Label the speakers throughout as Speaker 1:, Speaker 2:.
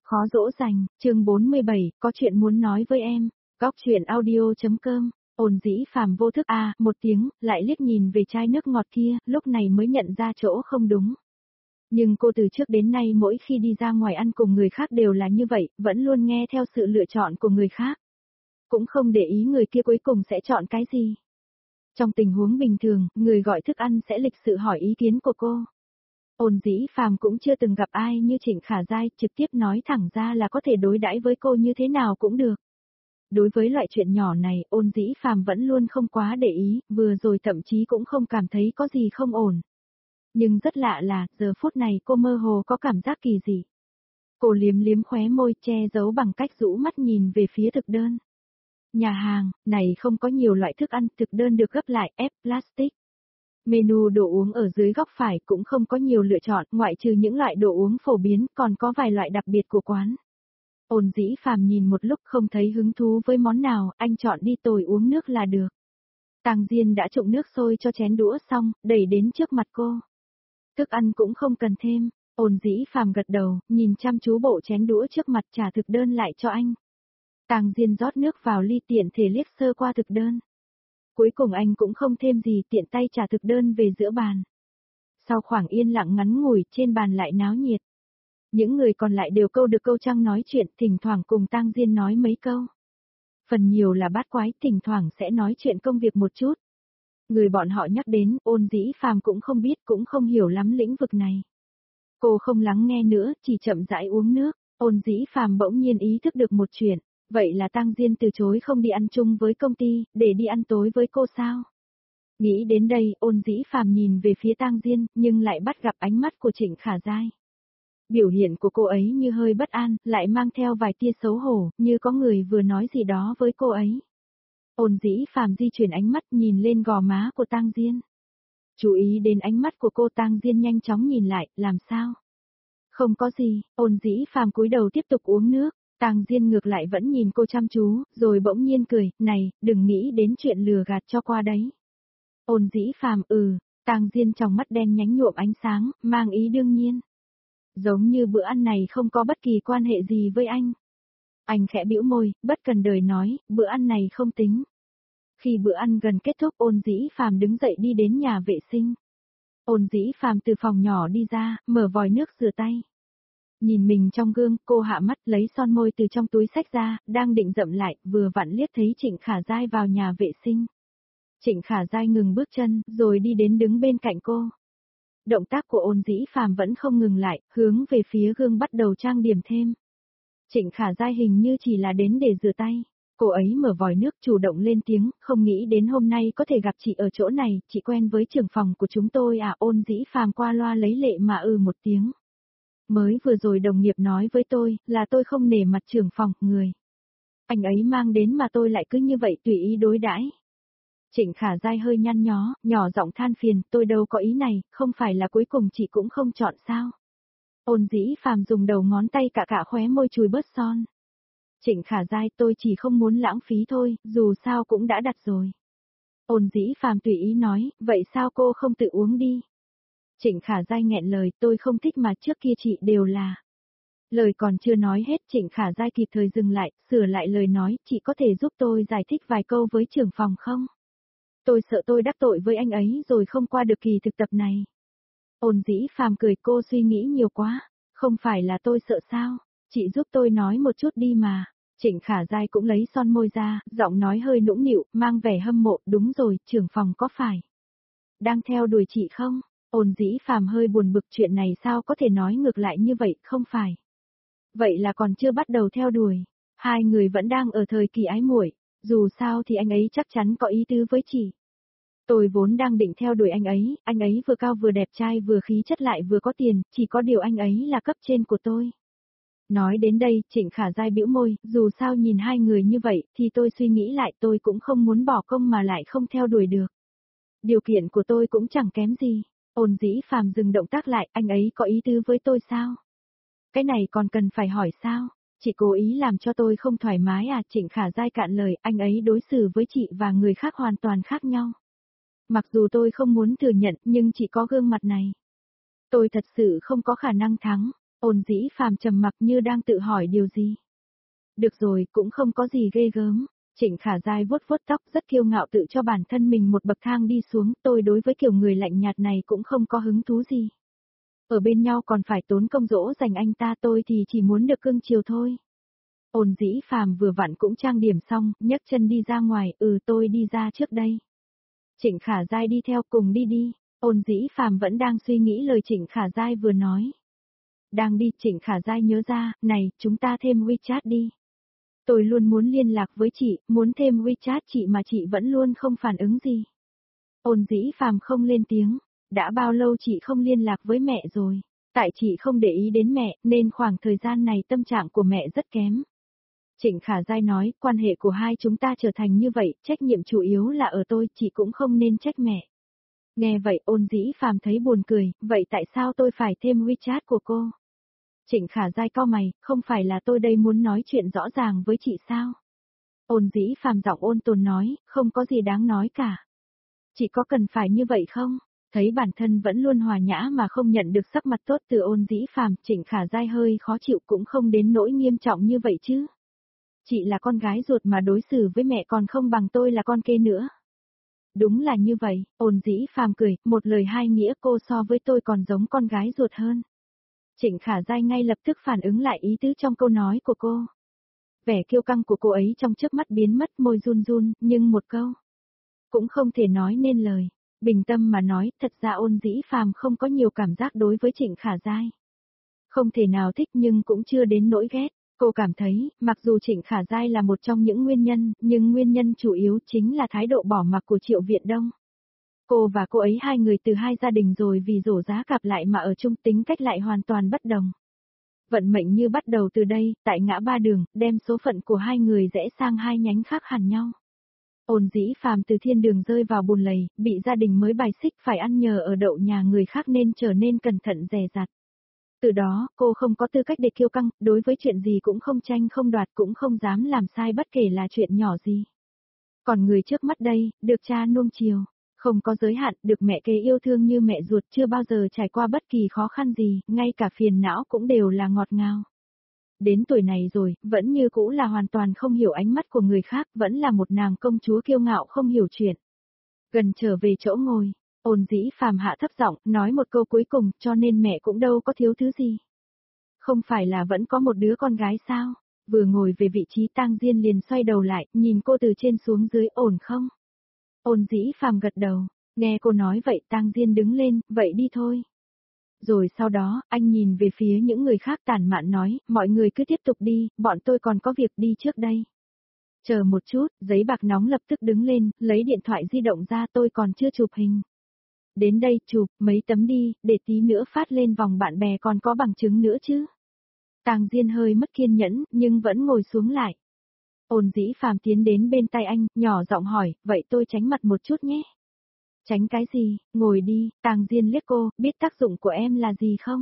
Speaker 1: Khó dỗ dành, chương 47, có chuyện muốn nói với em. Góc chuyện audio.com, ồn dĩ phàm vô thức một tiếng, lại liếc nhìn về chai nước ngọt kia, lúc này mới nhận ra chỗ không đúng. Nhưng cô từ trước đến nay mỗi khi đi ra ngoài ăn cùng người khác đều là như vậy, vẫn luôn nghe theo sự lựa chọn của người khác. Cũng không để ý người kia cuối cùng sẽ chọn cái gì. Trong tình huống bình thường, người gọi thức ăn sẽ lịch sự hỏi ý kiến của cô. Ôn dĩ phàm cũng chưa từng gặp ai như Trịnh Khả Giai, trực tiếp nói thẳng ra là có thể đối đãi với cô như thế nào cũng được. Đối với loại chuyện nhỏ này, ôn dĩ phàm vẫn luôn không quá để ý, vừa rồi thậm chí cũng không cảm thấy có gì không ổn. Nhưng rất lạ là, giờ phút này cô mơ hồ có cảm giác kỳ dị. Cô liếm liếm khóe môi, che giấu bằng cách rũ mắt nhìn về phía thực đơn. Nhà hàng này không có nhiều loại thức ăn, thực đơn được gấp lại, ép plastic. Menu đồ uống ở dưới góc phải cũng không có nhiều lựa chọn, ngoại trừ những loại đồ uống phổ biến, còn có vài loại đặc biệt của quán. Ôn dĩ phàm nhìn một lúc không thấy hứng thú với món nào, anh chọn đi tồi uống nước là được. Tang Diên đã trụng nước sôi cho chén đũa xong, đẩy đến trước mặt cô. Thức ăn cũng không cần thêm, ôn dĩ phàm gật đầu, nhìn chăm chú bộ chén đũa trước mặt trả thực đơn lại cho anh. Tang Diên rót nước vào ly tiện thể liếc sơ qua thực đơn. Cuối cùng anh cũng không thêm gì, tiện tay trả thực đơn về giữa bàn. Sau khoảng yên lặng ngắn ngủi, trên bàn lại náo nhiệt. Những người còn lại đều câu được câu trăng nói chuyện, thỉnh thoảng cùng Tang Diên nói mấy câu. Phần nhiều là bát quái, thỉnh thoảng sẽ nói chuyện công việc một chút. Người bọn họ nhắc đến, ôn dĩ phàm cũng không biết, cũng không hiểu lắm lĩnh vực này. Cô không lắng nghe nữa, chỉ chậm rãi uống nước. Ôn dĩ phàm bỗng nhiên ý thức được một chuyện. Vậy là Tang Diên từ chối không đi ăn chung với công ty, để đi ăn tối với cô sao? Nghĩ đến đây, ôn dĩ phàm nhìn về phía Tang Diên, nhưng lại bắt gặp ánh mắt của Trịnh Khả Giai. Biểu hiện của cô ấy như hơi bất an, lại mang theo vài tia xấu hổ, như có người vừa nói gì đó với cô ấy. Ôn dĩ phàm di chuyển ánh mắt nhìn lên gò má của Tang Diên. Chú ý đến ánh mắt của cô, Tang Diên nhanh chóng nhìn lại, làm sao? Không có gì, ôn dĩ phàm cúi đầu tiếp tục uống nước. Tang Diên ngược lại vẫn nhìn cô chăm chú, rồi bỗng nhiên cười, này, đừng nghĩ đến chuyện lừa gạt cho qua đấy. Ôn dĩ phàm Tang Diên trong mắt đen nhánh nhuộm ánh sáng, mang ý đương nhiên. Giống như bữa ăn này không có bất kỳ quan hệ gì với anh. Anh khẽ bĩu môi, bất cần đời nói, bữa ăn này không tính. Khi bữa ăn gần kết thúc, ôn dĩ phàm đứng dậy đi đến nhà vệ sinh. Ôn dĩ phàm từ phòng nhỏ đi ra, mở vòi nước rửa tay. Nhìn mình trong gương, cô hạ mắt lấy son môi từ trong túi xách ra, đang định dậm lại, vừa vặn liếc thấy Trịnh Khả Giai vào nhà vệ sinh. Trịnh Khả Giai ngừng bước chân, rồi đi đến đứng bên cạnh cô. Động tác của ôn dĩ phàm vẫn không ngừng lại, hướng về phía gương bắt đầu trang điểm thêm. Trịnh Khả Giai hình như chỉ là đến để rửa tay. Cô ấy mở vòi nước chủ động lên tiếng, không nghĩ đến hôm nay có thể gặp chị ở chỗ này, chị quen với trưởng phòng của chúng tôi à? Ôn dĩ phàm qua loa lấy lệ mà một tiếng. Mới vừa rồi đồng nghiệp nói với tôi, là tôi không nể mặt trưởng phòng, người. Anh ấy mang đến mà tôi lại cứ như vậy tùy ý đối đãi. Trịnh Khả Giai hơi nhăn nhó, nhỏ giọng than phiền, tôi đâu có ý này, không phải là cuối cùng chị cũng không chọn sao. Ôn dĩ phàm dùng đầu ngón tay cả khóe môi chùi bớt son. Trịnh Khả Giai, tôi chỉ không muốn lãng phí thôi, dù sao cũng đã đặt rồi. Ôn dĩ phàm tùy ý nói, vậy sao cô không tự uống đi? Trịnh Khả Giai nghẹn lời, tôi không thích mà trước kia chị đều là. Lời còn chưa nói hết, Trịnh Khả Giai kịp thời dừng lại, sửa lại lời nói, chị có thể giúp tôi giải thích vài câu với trưởng phòng không? Tôi sợ tôi đắc tội với anh ấy rồi không qua được kỳ thực tập này. Ôn dĩ phàm cười, cô suy nghĩ nhiều quá, không phải là tôi sợ sao, chị giúp tôi nói một chút đi mà. Trịnh Khả Giai cũng lấy son môi ra, giọng nói hơi nũng nịu, mang vẻ hâm mộ, đúng rồi, trưởng phòng có phải đang theo đuổi chị không? Ôn dĩ phàm hơi buồn bực, chuyện này sao có thể nói ngược lại như vậy, không phải. Vậy là còn chưa bắt đầu theo đuổi, hai người vẫn đang ở thời kỳ ái muội, dù sao thì anh ấy chắc chắn có ý tứ với chị. Tôi vốn đang định theo đuổi anh ấy vừa cao vừa đẹp trai vừa khí chất lại vừa có tiền, chỉ có điều anh ấy là cấp trên của tôi. Nói đến đây, Trịnh Khả Giai bĩu môi, dù sao nhìn hai người như vậy, thì tôi suy nghĩ lại, tôi cũng không muốn bỏ công mà lại không theo đuổi được. Điều kiện của tôi cũng chẳng kém gì. Ôn dĩ phàm dừng động tác lại, anh ấy có ý tứ với tôi sao? Cái này còn cần phải hỏi sao? Chị cố ý làm cho tôi không thoải mái à? Trịnh Khả Giai cạn lời, anh ấy đối xử với chị và người khác hoàn toàn khác nhau. Mặc dù tôi không muốn thừa nhận, nhưng chị có gương mặt này. Tôi thật sự không có khả năng thắng. Ôn Dĩ Phàm trầm mặc như đang tự hỏi điều gì. Được rồi, cũng không có gì ghê gớm. Trịnh Khả Giai vuốt vuốt tóc rất kiêu ngạo tự cho bản thân mình một bậc thang đi xuống, tôi đối với kiểu người lạnh nhạt này cũng không có hứng thú gì. Ở bên nhau còn phải tốn công dỗ dành anh ta, tôi thì chỉ muốn được cưng chiều thôi. Ôn Dĩ Phàm vừa vặn cũng trang điểm xong, nhấc chân đi ra ngoài, tôi đi ra trước đây. Trịnh Khả Giai đi theo cùng đi đi, Ôn Dĩ Phàm vẫn đang suy nghĩ lời Trịnh Khả Giai vừa nói. Đang đi, Trịnh Khả Giai nhớ ra, này, chúng ta thêm WeChat đi. Tôi luôn muốn liên lạc với chị, muốn thêm WeChat chị mà chị vẫn luôn không phản ứng gì. Ôn Dĩ Phàm không lên tiếng, đã bao lâu chị không liên lạc với mẹ rồi, tại chị không để ý đến mẹ nên khoảng thời gian này tâm trạng của mẹ rất kém. Trịnh Khả Giai nói, quan hệ của hai chúng ta trở thành như vậy, trách nhiệm chủ yếu là ở tôi, chị cũng không nên trách mẹ. Nghe vậy Ôn Dĩ Phàm thấy buồn cười, vậy tại sao tôi phải thêm WeChat của cô? Trịnh Khả Giai cau mày, không phải là tôi đây muốn nói chuyện rõ ràng với chị sao? Ôn Dĩ Phàm giọng ôn tồn nói, không có gì đáng nói cả. Chị có cần phải như vậy không? Thấy bản thân vẫn luôn hòa nhã mà không nhận được sắc mặt tốt từ Ôn Dĩ Phàm, Trịnh Khả Giai hơi khó chịu cũng không đến nỗi nghiêm trọng như vậy chứ. Chị là con gái ruột mà đối xử với mẹ còn không bằng tôi là con kê nữa. Đúng là như vậy, Ôn Dĩ Phàm cười, một lời hai nghĩa, cô so với tôi còn giống con gái ruột hơn. Trịnh Khả Giai ngay lập tức phản ứng lại ý tứ trong câu nói của cô. Vẻ kiêu căng của cô ấy trong chớp mắt biến mất, môi run run, nhưng một câu cũng không thể nói nên lời. Bình tâm mà nói, thật ra Ôn Dĩ Phàm không có nhiều cảm giác đối với Trịnh Khả Giai. Không thể nào thích nhưng cũng chưa đến nỗi ghét. Cô cảm thấy, mặc dù Trịnh Khả Giai là một trong những nguyên nhân, nhưng nguyên nhân chủ yếu chính là thái độ bỏ mặc của Triệu Viện Đông. Cô và cô ấy hai người từ hai gia đình rồi vì rổ giá cặp lại mà ở chung, tính cách lại hoàn toàn bất đồng. Vận mệnh như bắt đầu từ đây, tại ngã ba đường, đem số phận của hai người rẽ sang hai nhánh khác hẳn nhau. Ôn Dĩ Phàm từ thiên đường rơi vào bùn lầy, bị gia đình mới bài xích phải ăn nhờ ở đậu nhà người khác nên trở nên cẩn thận dè dặt. Từ đó, cô không có tư cách để kiêu căng, đối với chuyện gì cũng không tranh không đoạt, cũng không dám làm sai bất kể là chuyện nhỏ gì. Còn người trước mắt đây, được cha nuông chiều, không có giới hạn, được mẹ kế yêu thương như mẹ ruột, chưa bao giờ trải qua bất kỳ khó khăn gì, ngay cả phiền não cũng đều là ngọt ngào. Đến tuổi này rồi, vẫn như cũ là hoàn toàn không hiểu ánh mắt của người khác, vẫn là một nàng công chúa kiêu ngạo không hiểu chuyện. Gần trở về chỗ ngồi, Ôn Dĩ Phàm hạ thấp giọng, nói một câu cuối cùng, cho nên mẹ cũng đâu có thiếu thứ gì. Không phải là vẫn có một đứa con gái sao? Vừa ngồi về vị trí Tang Diên liền xoay đầu lại, nhìn cô từ trên xuống dưới, ổn không? Ôn Dĩ Phàm gật đầu, nghe cô nói vậy Tang Diên đứng lên, vậy đi thôi. Rồi sau đó, anh nhìn về phía những người khác tản mạn nói, mọi người cứ tiếp tục đi, bọn tôi còn có việc đi trước đây. Chờ một chút, giấy bạc nóng lập tức đứng lên, lấy điện thoại di động ra, tôi còn chưa chụp hình. Đến đây, chụp mấy tấm đi, để tí nữa phát lên vòng bạn bè còn có bằng chứng nữa chứ. Tang Diên hơi mất kiên nhẫn, nhưng vẫn ngồi xuống lại. Ôn Dĩ Phàm tiến đến bên tay anh, nhỏ giọng hỏi, vậy tôi tránh mặt một chút nhé. Tránh cái gì, ngồi đi, Tang Diên liếc cô, biết tác dụng của em là gì không?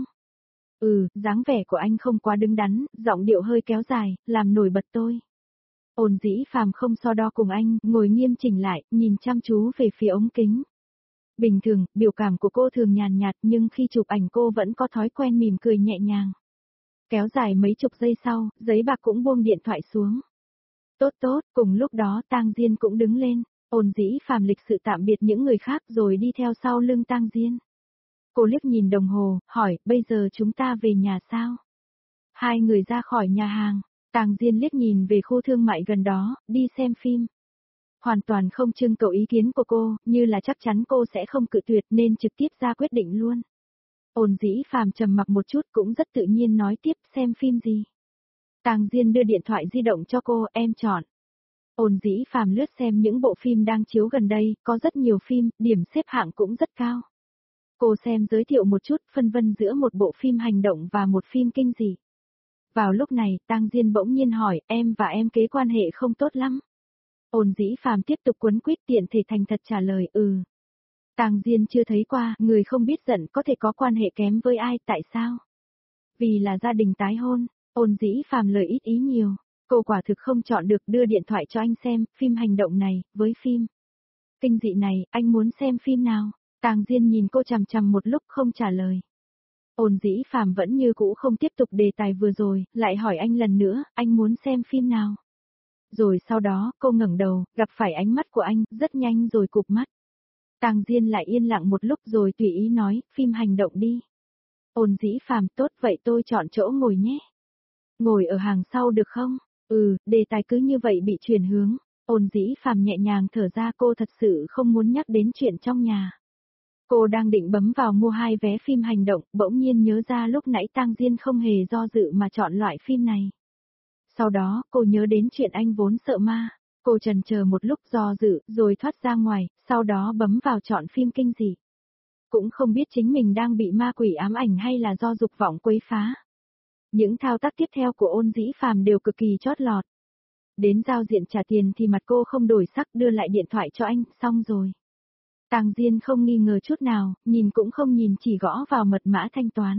Speaker 1: Dáng vẻ của anh không quá đứng đắn, giọng điệu hơi kéo dài, làm nổi bật tôi. Ôn Dĩ Phàm không so đo cùng anh, ngồi nghiêm chỉnh lại, nhìn chăm chú về phía ống kính. Bình thường, biểu cảm của cô thường nhàn nhạt nhưng khi chụp ảnh cô vẫn có thói quen mỉm cười nhẹ nhàng. Kéo dài mấy chục giây sau, giấy bạc cũng buông điện thoại xuống. Tốt tốt, cùng lúc đó Tang Diên cũng đứng lên, Ôn Dĩ Phàm lịch sự tạm biệt những người khác rồi đi theo sau lưng Tang Diên. Cô liếc nhìn đồng hồ, hỏi, bây giờ chúng ta về nhà sao? Hai người ra khỏi nhà hàng, Tang Diên liếc nhìn về khu thương mại gần đó, đi xem phim. Hoàn toàn không trưng cầu ý kiến của cô, như là chắc chắn cô sẽ không cự tuyệt nên trực tiếp ra quyết định luôn. Ôn Dĩ Phàm trầm mặc một chút cũng rất tự nhiên nói tiếp, xem phim gì. Tang Diên đưa điện thoại di động cho cô, em chọn. Ôn Dĩ Phàm lướt xem những bộ phim đang chiếu gần đây, có rất nhiều phim, điểm xếp hạng cũng rất cao. Cô xem giới thiệu một chút, phân vân giữa một bộ phim hành động và một phim kinh dị. Vào lúc này, Tang Diên bỗng nhiên hỏi, em và em kế quan hệ không tốt lắm. Ôn Dĩ Phàm tiếp tục quấn quýt tiện thể thành thật trả lời, Tang Diên chưa thấy qua, người không biết giận có thể có quan hệ kém với ai, tại sao? Vì là gia đình tái hôn, Ôn Dĩ Phàm lời ít ý nhiều. Cô quả thực không chọn được, đưa điện thoại cho anh xem, phim hành động này, với phim kinh dị này, anh muốn xem phim nào? Tang Diên nhìn cô chằm chằm một lúc không trả lời. Ôn Dĩ Phàm vẫn như cũ không tiếp tục đề tài vừa rồi, lại hỏi anh lần nữa, anh muốn xem phim nào? Rồi sau đó, cô ngẩng đầu, gặp phải ánh mắt của anh, rất nhanh rồi cụp mắt. Tang Diên lại yên lặng một lúc rồi tùy ý nói, phim hành động đi. Ôn Dĩ Phàm, tốt vậy tôi chọn chỗ ngồi nhé. Ngồi ở hàng sau được không? Đề tài cứ như vậy bị chuyển hướng. Ôn Dĩ Phàm nhẹ nhàng thở ra, cô thật sự không muốn nhắc đến chuyện trong nhà. Cô đang định bấm vào mua 2 vé phim hành động, bỗng nhiên nhớ ra lúc nãy Tang Diên không hề do dự mà chọn loại phim này. Sau đó, cô nhớ đến chuyện anh vốn sợ ma. Cô chần chờ một lúc do dự, rồi thoát ra ngoài, sau đó bấm vào chọn phim kinh dị. Cũng không biết chính mình đang bị ma quỷ ám ảnh hay là do dục vọng quấy phá. Những thao tác tiếp theo của Ôn Dĩ Phàm đều cực kỳ chót lọt. Đến giao diện trả tiền thì mặt cô không đổi sắc, đưa lại điện thoại cho anh, xong rồi. Tang Diên không nghi ngờ chút nào, nhìn cũng không nhìn, chỉ gõ vào mật mã thanh toán.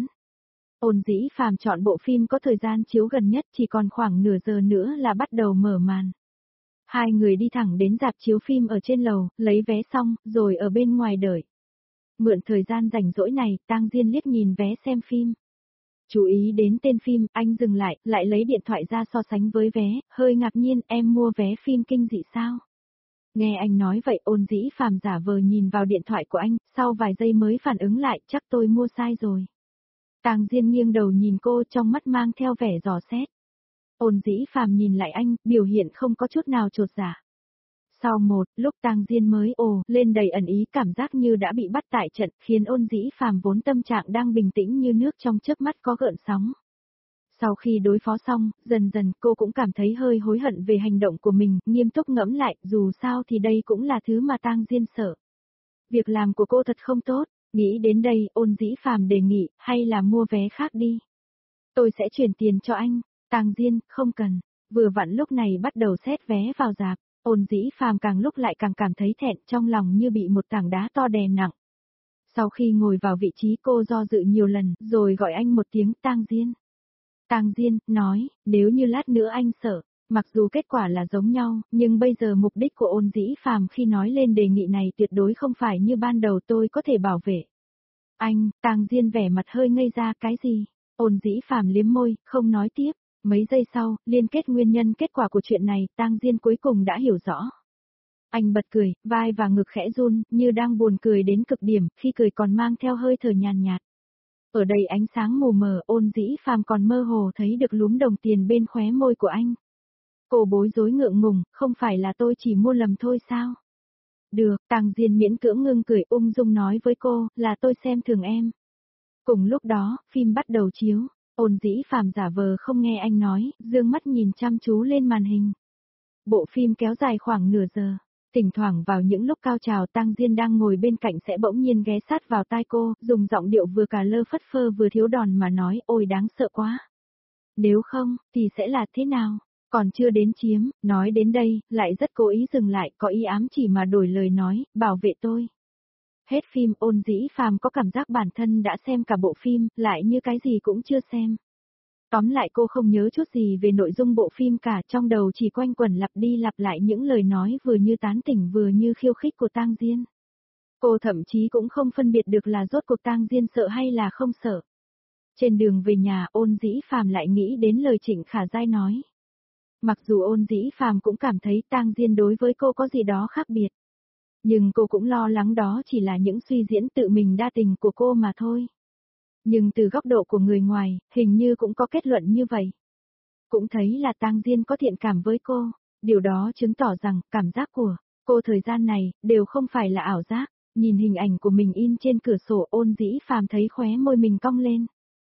Speaker 1: Ôn Dĩ Phàm chọn bộ phim có thời gian chiếu gần nhất, chỉ còn khoảng nửa giờ nữa là bắt đầu mở màn. Hai người đi thẳng đến rạp chiếu phim ở trên lầu, lấy vé xong, rồi ở bên ngoài đợi. Mượn thời gian rảnh rỗi này, Tang Diên liếc nhìn vé xem phim. Chú ý đến tên phim, anh dừng lại lấy điện thoại ra so sánh với vé, hơi ngạc nhiên, em mua vé phim kinh dị sao? Nghe anh nói vậy, Ôn Dĩ Phàm giả vờ nhìn vào điện thoại của anh, sau vài giây mới phản ứng lại, chắc tôi mua sai rồi. Tang Diên nghiêng đầu nhìn cô, trong mắt mang theo vẻ dò xét. Ôn Dĩ Phàm nhìn lại anh, biểu hiện không có chút nào chột dạ. Sau một lúc Tang Diên mới lên đầy ẩn ý, cảm giác như đã bị bắt tại trận, khiến Ôn Dĩ Phàm vốn tâm trạng đang bình tĩnh như nước trong chớp mắt có gợn sóng. Sau khi đối phó xong, dần dần cô cũng cảm thấy hơi hối hận về hành động của mình, nghiêm túc ngẫm lại, dù sao thì đây cũng là thứ mà Tang Diên sợ. Việc làm của cô thật không tốt, nghĩ đến đây, Ôn Dĩ Phàm đề nghị, hay là mua vé khác đi. Tôi sẽ chuyển tiền cho anh. Tang Diên, không cần. Vừa vặn lúc này bắt đầu xét vé vào rạp. Ôn Dĩ Phàm càng lúc lại càng cảm thấy thẹn, trong lòng như bị một tảng đá to đè nặng. Sau khi ngồi vào vị trí, cô do dự nhiều lần, rồi gọi anh một tiếng, Tang Diên. Tang Diên nói, nếu như lát nữa anh sợ, mặc dù kết quả là giống nhau, nhưng bây giờ mục đích của Ôn Dĩ Phàm khi nói lên đề nghị này tuyệt đối không phải như ban đầu tôi có thể bảo vệ. Anh, Tang Diên vẻ mặt hơi ngây ra, cái gì? Ôn Dĩ Phàm liếm môi, không nói tiếp. Mấy giây sau, liên kết nguyên nhân kết quả của chuyện này, Tang Diên cuối cùng đã hiểu rõ. Anh bật cười, vai và ngực khẽ run, như đang buồn cười đến cực điểm, khi cười còn mang theo hơi thở nhàn nhạt. Ở đây ánh sáng mù mờ, Ôn Dĩ Phàm còn mơ hồ thấy được lúm đồng tiền bên khóe môi của anh. Cô bối rối ngượng ngùng, không phải là tôi chỉ mua lầm thôi sao? Được, Tang Diên miễn cưỡng ngưng cười, ung dung nói với cô, là tôi xem thường em. Cùng lúc đó, phim bắt đầu chiếu. Ôn Dĩ Phàm giả vờ không nghe anh nói, dương mắt nhìn chăm chú lên màn hình. Bộ phim kéo dài khoảng nửa giờ. Thỉnh thoảng vào những lúc cao trào, Tang Diên đang ngồi bên cạnh sẽ bỗng nhiên ghé sát vào tai cô, dùng giọng điệu vừa cà lơ phất phơ vừa thiếu đòn mà nói, ôi đáng sợ quá. Nếu không, thì sẽ là thế nào? Còn chưa đến chiếm, nói đến đây, lại rất cố ý dừng lại, có ý ám chỉ mà đổi lời nói, bảo vệ tôi. Hết phim, Ôn Dĩ Phàm có cảm giác bản thân đã xem cả bộ phim, lại như cái gì cũng chưa xem. Tóm lại cô không nhớ chút gì về nội dung bộ phim cả, trong đầu chỉ quanh quẩn lặp đi lặp lại những lời nói vừa như tán tỉnh vừa như khiêu khích của Tang Diên. Cô thậm chí cũng không phân biệt được là rốt cuộc Tang Diên sợ hay là không sợ. Trên đường về nhà, Ôn Dĩ Phàm lại nghĩ đến lời Trịnh Khả Giai nói. Mặc dù Ôn Dĩ Phàm cũng cảm thấy Tang Diên đối với cô có gì đó khác biệt. Nhưng cô cũng lo lắng đó chỉ là những suy diễn tự mình đa tình của cô mà thôi. Nhưng từ góc độ của người ngoài, hình như cũng có kết luận như vậy. Cũng thấy là Tang Diên có thiện cảm với cô, điều đó chứng tỏ rằng cảm giác của cô thời gian này đều không phải là ảo giác. Nhìn hình ảnh của mình in trên cửa sổ, Ôn Dĩ Phàm thấy khóe môi mình cong lên.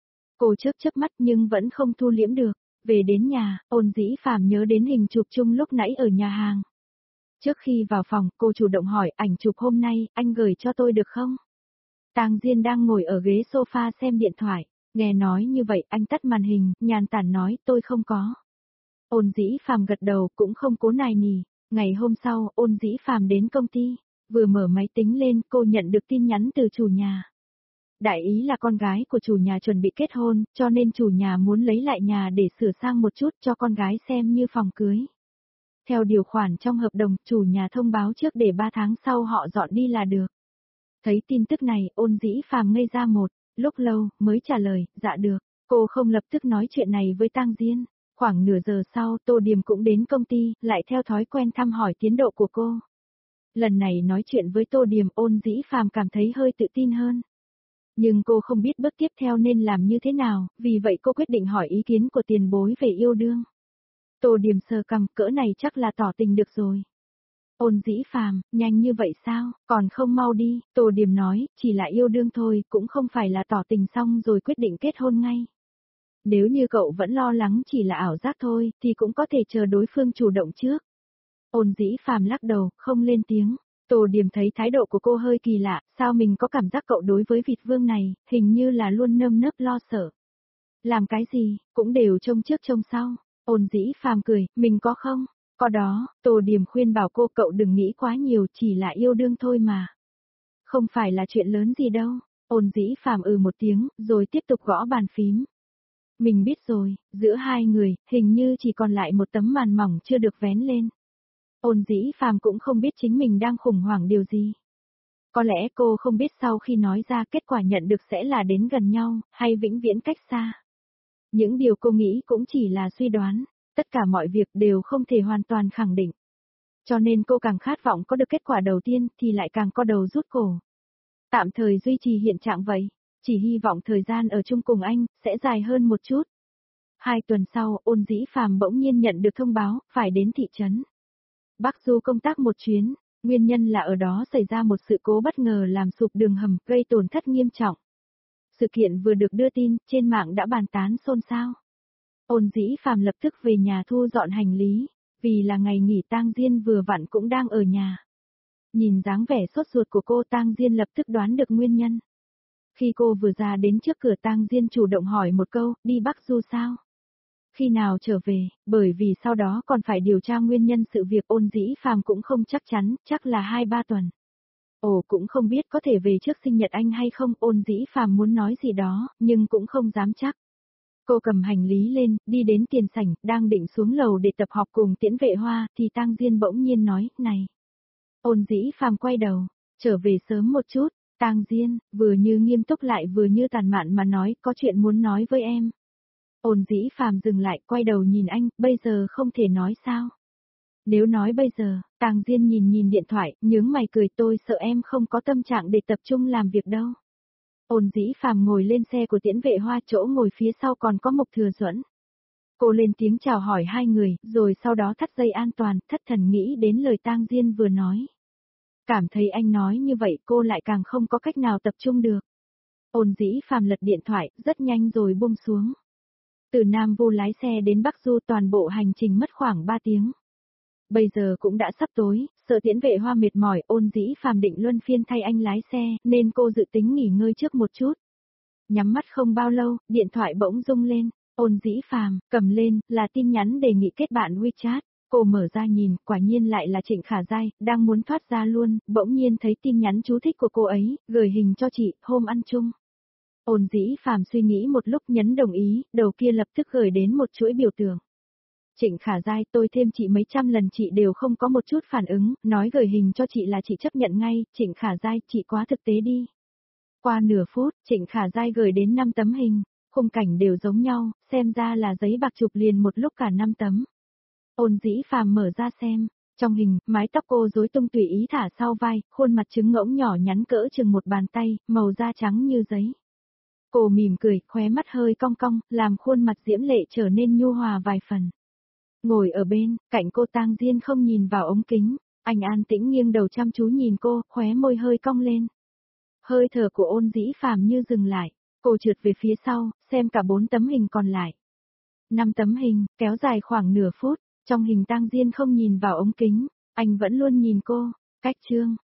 Speaker 1: Cô chớp mắt nhưng vẫn không thu liễm được. Về đến nhà, Ôn Dĩ Phàm nhớ đến hình chụp chung lúc nãy ở nhà hàng. Trước khi vào phòng, cô chủ động hỏi, ảnh chụp hôm nay, anh gửi cho tôi được không? Tang Diên đang ngồi ở ghế sofa xem điện thoại, nghe nói như vậy, anh tắt màn hình, nhàn tản nói, tôi không có. Ôn Dĩ Phàm gật đầu, cũng không cố nài nỉ. Ngày hôm sau, Ôn Dĩ Phàm đến công ty, vừa mở máy tính lên, cô nhận được tin nhắn từ chủ nhà. Đại ý là con gái của chủ nhà chuẩn bị kết hôn, cho nên chủ nhà muốn lấy lại nhà để sửa sang một chút cho con gái xem như phòng cưới. Theo điều khoản trong hợp đồng, chủ nhà thông báo trước để 3 tháng sau họ dọn đi là được. Thấy tin tức này, Ôn Dĩ Phàm ngây ra một, Lúc lâu, mới trả lời, dạ được. Cô không lập tức nói chuyện này với Tang Diên. Khoảng nửa giờ sau, Tô Điềm cũng đến công ty, lại theo thói quen thăm hỏi tiến độ của cô. Lần này nói chuyện với Tô Điềm, Ôn Dĩ Phàm cảm thấy hơi tự tin hơn. Nhưng cô không biết bước tiếp theo nên làm như thế nào, vì vậy cô quyết định hỏi ý kiến của tiền bối về yêu đương. Tô Điềm sờ cằm, cỡ này chắc là tỏ tình được rồi. Ôn Dĩ Phàm, nhanh như vậy sao, còn không mau đi, Tô Điềm nói, chỉ là yêu đương thôi, cũng không phải là tỏ tình xong rồi quyết định kết hôn ngay. Nếu như cậu vẫn lo lắng chỉ là ảo giác thôi, thì cũng có thể chờ đối phương chủ động trước. Ôn Dĩ Phàm lắc đầu, không lên tiếng. Tô Điềm thấy thái độ của cô hơi kỳ lạ, sao mình có cảm giác cậu đối với Vịt Vương này, hình như là luôn nơm nớp lo sợ. Làm cái gì, cũng đều trông trước trông sau. Ôn Dĩ Phàm cười, mình có không? Có đó, Tô Điềm khuyên bảo cô cậu đừng nghĩ quá nhiều, chỉ là yêu đương thôi mà. Không phải là chuyện lớn gì đâu. Ôn Dĩ Phàm một tiếng, rồi tiếp tục gõ bàn phím. Mình biết rồi, giữa hai người, hình như chỉ còn lại một tấm màn mỏng chưa được vén lên. Ôn Dĩ Phàm cũng không biết chính mình đang khủng hoảng điều gì. Có lẽ cô không biết sau khi nói ra kết quả nhận được sẽ là đến gần nhau, hay vĩnh viễn cách xa. Những điều cô nghĩ cũng chỉ là suy đoán, tất cả mọi việc đều không thể hoàn toàn khẳng định. Cho nên cô càng khát vọng có được kết quả đầu tiên thì lại càng co đầu rút cổ. Tạm thời duy trì hiện trạng vậy, chỉ hy vọng thời gian ở chung cùng anh sẽ dài hơn một chút. 2 tuần sau, Ôn Dĩ Phàm bỗng nhiên nhận được thông báo, phải đến thị trấn Bắc Du công tác một chuyến, nguyên nhân là ở đó xảy ra một sự cố bất ngờ làm sụp đường hầm, gây tổn thất nghiêm trọng. Sự kiện vừa được đưa tin, trên mạng đã bàn tán xôn xao. Ôn Dĩ Phàm lập tức về nhà thu dọn hành lý, vì là ngày nghỉ Tang Diên vừa vặn cũng đang ở nhà. Nhìn dáng vẻ sốt ruột của cô, Tang Diên lập tức đoán được nguyên nhân. Khi cô vừa ra đến trước cửa, Tang Diên chủ động hỏi một câu, đi Bắc Du sao? Khi nào trở về, bởi vì sau đó còn phải điều tra nguyên nhân sự việc. Ôn Dĩ Phàm cũng không chắc chắn, chắc là 2-3 tuần. Ồ, cũng không biết có thể về trước sinh nhật anh hay không. Ôn Dĩ Phàm muốn nói gì đó, nhưng cũng không dám chắc. Cô cầm hành lý lên, đi đến tiền sảnh, đang định xuống lầu để tập học cùng Tiễn Vệ Hoa, thì Tang Diên bỗng nhiên nói, này. Ôn Dĩ Phàm quay đầu, trở về sớm một chút. Tang Diên, vừa như nghiêm túc lại vừa như tàn mạn mà nói, có chuyện muốn nói với em. Ôn Dĩ Phàm dừng lại, quay đầu nhìn anh, bây giờ không thể nói sao? Nếu nói bây giờ, Tang Diên nhìn điện thoại, nhướng mày cười, tôi sợ em không có tâm trạng để tập trung làm việc đâu. Ôn Dĩ Phàm ngồi lên xe của Tiễn Vệ Hoa, chỗ ngồi phía sau còn có Mộc Thừa Duẫn. Cô lên tiếng chào hỏi hai người, rồi sau đó thắt dây an toàn, thất thần nghĩ đến lời Tang Diên vừa nói. Cảm thấy anh nói như vậy cô lại càng không có cách nào tập trung được. Ôn Dĩ Phàm lật điện thoại, rất nhanh rồi buông xuống. Từ Nam Vu lái xe đến Bắc Du, toàn bộ hành trình mất khoảng 3 tiếng. Bây giờ cũng đã sắp tối, sợ Tiễn Vệ Hoa mệt mỏi, Ôn Dĩ Phàm định luân phiên thay anh lái xe, nên cô dự tính nghỉ ngơi trước một chút. Nhắm mắt không bao lâu, điện thoại bỗng rung lên. Ôn Dĩ Phàm cầm lên, là tin nhắn đề nghị kết bạn WeChat. Cô mở ra nhìn, quả nhiên lại là Trịnh Khả Giai, đang muốn thoát ra luôn, bỗng nhiên thấy tin nhắn chú thích của cô ấy, gửi hình cho chị, hôm ăn chung. Ôn Dĩ Phàm suy nghĩ một lúc, nhấn đồng ý, đầu kia lập tức gửi đến một chuỗi biểu tượng. Trịnh Khả Giai, tôi thêm chị mấy trăm lần chị đều không có một chút phản ứng, nói gửi hình cho chị là chị chấp nhận ngay. Trịnh Khả Giai, chị quá thực tế đi. Qua nửa phút, Trịnh Khả Giai gửi đến 5 tấm hình, khung cảnh đều giống nhau, xem ra là giấy bạc chụp liền một lúc cả 5 tấm. Ôn Dĩ Phàm mở ra xem, trong hình, mái tóc cô rối tung tùy ý thả sau vai, khuôn mặt trứng ngỗng nhỏ nhắn cỡ chừng một bàn tay, màu da trắng như giấy. Cô mỉm cười, khóe mắt hơi cong cong, làm khuôn mặt diễm lệ trở nên nhu hòa vài phần. Ngồi ở bên, cạnh cô Tang Diên không nhìn vào ống kính, anh an tĩnh nghiêng đầu chăm chú nhìn cô, khóe môi hơi cong lên. Hơi thở của Ôn Dĩ Phàm như dừng lại, cô trượt về phía sau, xem cả 4 tấm hình còn lại. 5 tấm hình, kéo dài khoảng nửa phút, trong hình Tang Diên không nhìn vào ống kính, anh vẫn luôn nhìn cô. Cách chương